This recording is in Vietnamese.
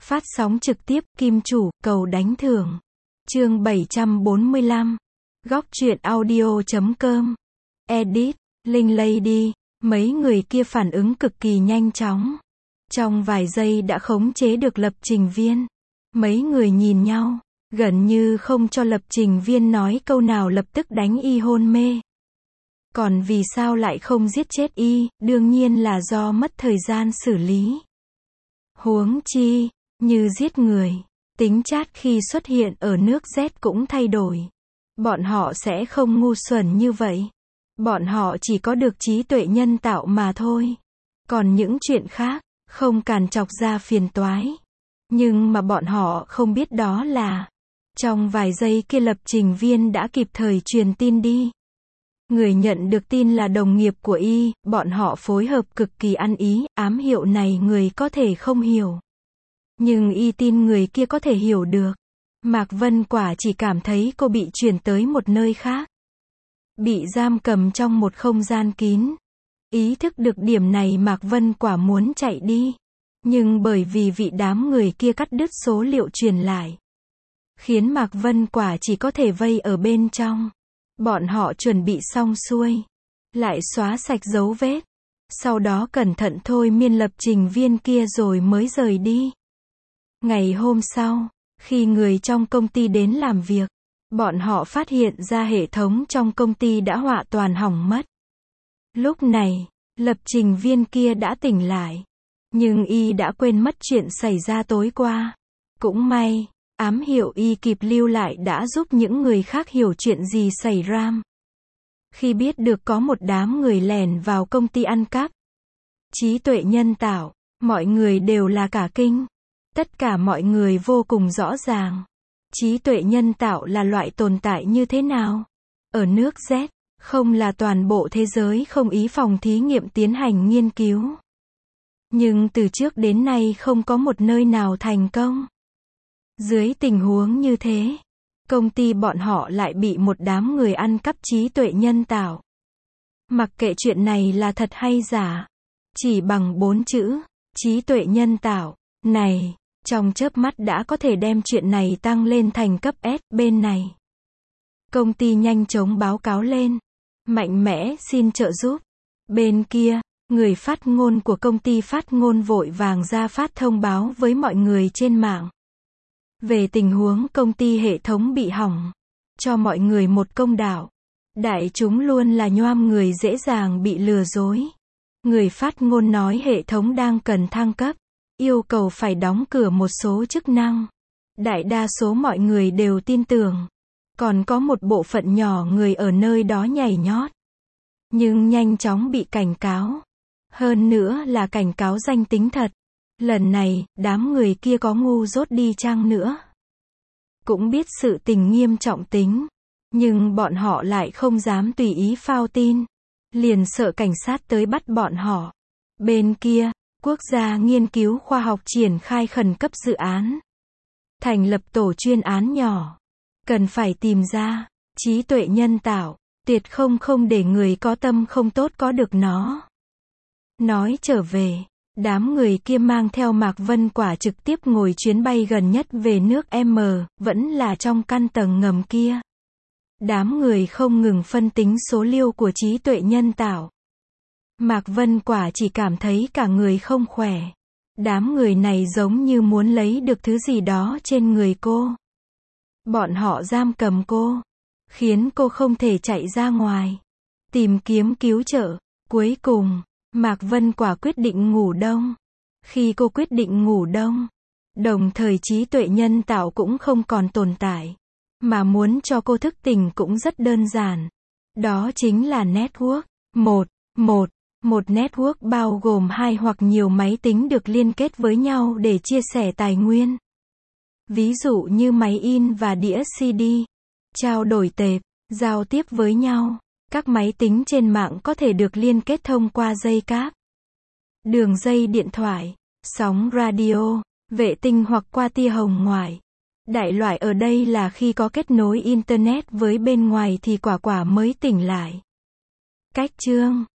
Phát sóng trực tiếp, Kim Chủ, cầu đánh thưởng. Chương 745. Góc truyện audio.com. Edit, Linh Lady. Mấy người kia phản ứng cực kỳ nhanh chóng. Trong vài giây đã khống chế được lập trình viên. Mấy người nhìn nhau, gần như không cho lập trình viên nói câu nào lập tức đánh y hôn mê. Còn vì sao lại không giết chết y, đương nhiên là do mất thời gian xử lý. Huống chi, như giết người, tính chat khi xuất hiện ở nước Z cũng thay đổi. Bọn họ sẽ không ngu xuẩn như vậy. Bọn họ chỉ có được trí tuệ nhân tạo mà thôi. Còn những chuyện khác, không càn chọc ra phiền toái. Nhưng mà bọn họ không biết đó là, trong vài giây kia lập trình viên đã kịp thời truyền tin đi. Người nhận được tin là đồng nghiệp của y, bọn họ phối hợp cực kỳ ăn ý, ám hiệu này người có thể không hiểu. Nhưng y tin người kia có thể hiểu được. Mạc Vân Quả chỉ cảm thấy cô bị chuyển tới một nơi khác. Bị giam cầm trong một không gian kín. Ý thức được điểm này Mạc Vân Quả muốn chạy đi. Nhưng bởi vì vị đám người kia cắt đứt số liệu truyền lại, khiến Mạc Vân Quả chỉ có thể vây ở bên trong. Bọn họ chuẩn bị xong xuôi, lại xóa sạch dấu vết. Sau đó cẩn thận thôi miên lập trình viên kia rồi mới rời đi. Ngày hôm sau, khi người trong công ty đến làm việc, bọn họ phát hiện ra hệ thống trong công ty đã hoàn toàn hỏng mất. Lúc này, lập trình viên kia đã tỉnh lại. Nhưng y đã quên mất chuyện xảy ra tối qua. Cũng may, ám hiệu y kịp lưu lại đã giúp những người khác hiểu chuyện gì xảy ra. Khi biết được có một đám người lẻn vào công ty ăn cắp trí tuệ nhân tạo, mọi người đều là cả kinh. Tất cả mọi người vô cùng rõ ràng. Trí tuệ nhân tạo là loại tồn tại như thế nào? Ở nước Z, không là toàn bộ thế giới không ý phòng thí nghiệm tiến hành nghiên cứu. Nhưng từ trước đến nay không có một nơi nào thành công. Dưới tình huống như thế, công ty bọn họ lại bị một đám người ăn cắp trí tuệ nhân tạo. Mặc kệ chuyện này là thật hay giả, chỉ bằng 4 chữ, trí tuệ nhân tạo, này, trong chớp mắt đã có thể đem chuyện này tăng lên thành cấp S. Bên này, công ty nhanh chóng báo cáo lên, mạnh mẽ xin trợ giúp. Bên kia, người phát ngôn của công ty phát ngôn vội vàng ra phát thông báo với mọi người trên mạng về tình huống công ty hệ thống bị hỏng, cho mọi người một công đạo. Đại chúng luôn là nhoăm người dễ dàng bị lừa dối. Người phát ngôn nói hệ thống đang cần thăng cấp, yêu cầu phải đóng cửa một số chức năng. Đại đa số mọi người đều tin tưởng. Còn có một bộ phận nhỏ người ở nơi đó nhảy nhót, nhưng nhanh chóng bị cảnh cáo. Hơn nữa là cảnh cáo danh tính thật. Lần này, đám người kia có ngu dốt đi chăng nữa, cũng biết sự tình nghiêm trọng tính. Nhưng bọn họ lại không dám tùy ý phao tin. Liền sợ cảnh sát tới bắt bọn họ. Bên kia, quốc gia nghiên cứu khoa học triển khai khẩn cấp dự án. Thành lập tổ chuyên án nhỏ. Cần phải tìm ra trí tuệ nhân tạo, tuyệt không để người có tâm không tốt có được nó. Nói trở về, đám người kia mang theo Mạc Vân Quả trực tiếp ngồi chuyến bay gần nhất về nước M, vẫn là trong căn tầng ngầm kia. Đám người không ngừng phân tính số liệu của trí tuệ nhân tạo. Mạc Vân Quả chỉ cảm thấy cả người không khỏe. Đám người này giống như muốn lấy được thứ gì đó trên người cô. Bọn họ giam cầm cô, khiến cô không thể chạy ra ngoài, tìm kiếm cứu trợ. Cuối cùng, Mạc Vân Quả quyết định ngủ đông. Khi cô quyết định ngủ đông, đồng thời trí tuệ nhân tạo cũng không còn tồn tại. Mà muốn cho cô thức tỉnh cũng rất đơn giản. Đó chính là network. Một network bao gồm 2 hoặc nhiều máy tính được liên kết với nhau để chia sẻ tài nguyên. Ví dụ như máy in và đĩa CD, trao đổi tệp, giao tiếp với nhau. Các máy tính trên mạng có thể được liên kết thông qua dây cáp, đường dây điện thoại, sóng radio, vệ tinh hoặc qua tia hồng ngoại. Đại loại ở đây là khi có kết nối Internet với bên ngoài thì quả mới tỉnh lại. Cách chương